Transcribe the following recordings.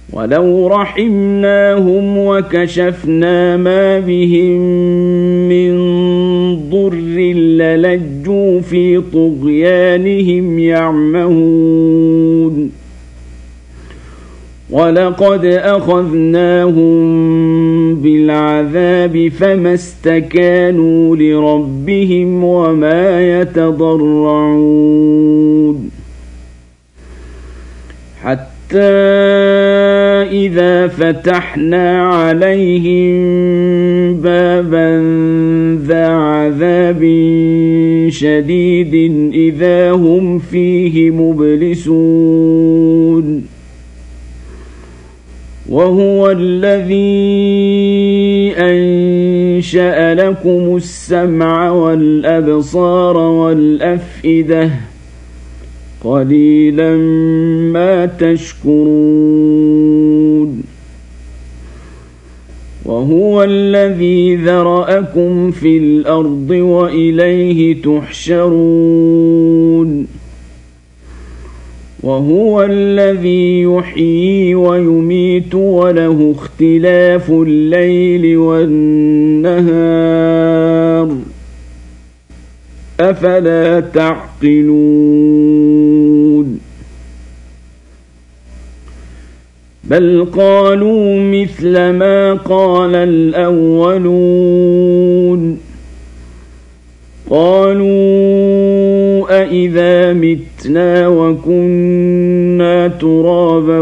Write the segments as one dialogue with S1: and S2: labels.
S1: ولو رحمناهم وكشفنا ما بهم من ضر للجوا في طغيانهم يعمهون ولقد أخذناهم بالعذاب فما استكانوا لربهم وما يتضرعون حتى إذا فتحنا عليهم بابا ذا عذاب شديد إذا هم فيه مبلسون وهو الذي أنشأ لكم السمع والأبصار والأفئدة قليلا ما تشكرون وهو الذي ذرأكم في الأرض وإليه تحشرون وهو الذي يحيي ويميت وله اختلاف الليل والنهار أفلا تعقلون بل قالوا مثل ما قال الأولون قالوا أإذا متنا وكنا ترابا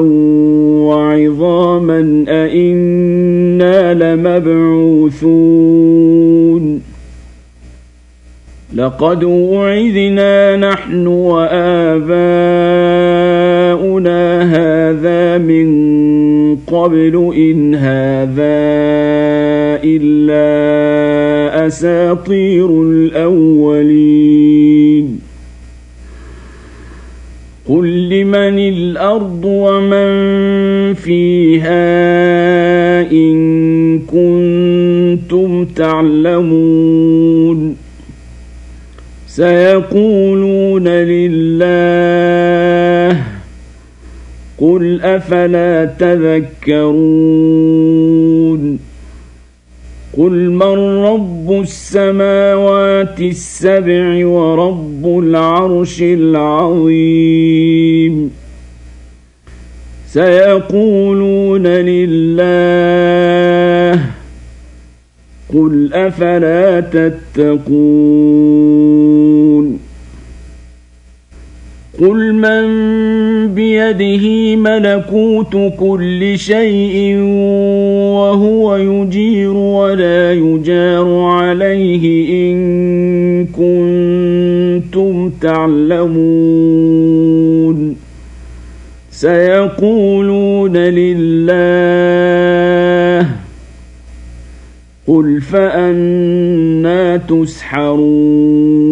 S1: وعظاما أإنا لمبعوثون لقد وعدنا نحن وآباؤنا هذا من قبل إن هذا إلا أساطير الأولين قل لمن الأرض ومن فيها إن كنتم تعلمون سيقولون لله قل أفلا تذكرون قل من رب السماوات السبع ورب العرش العظيم سيقولون لله قل أفلا تتقون قل من بيده ملكوت كل شيء وهو يجير ولا يجار عليه إن كنتم تعلمون سيقولون لله قل فأنى تسحرون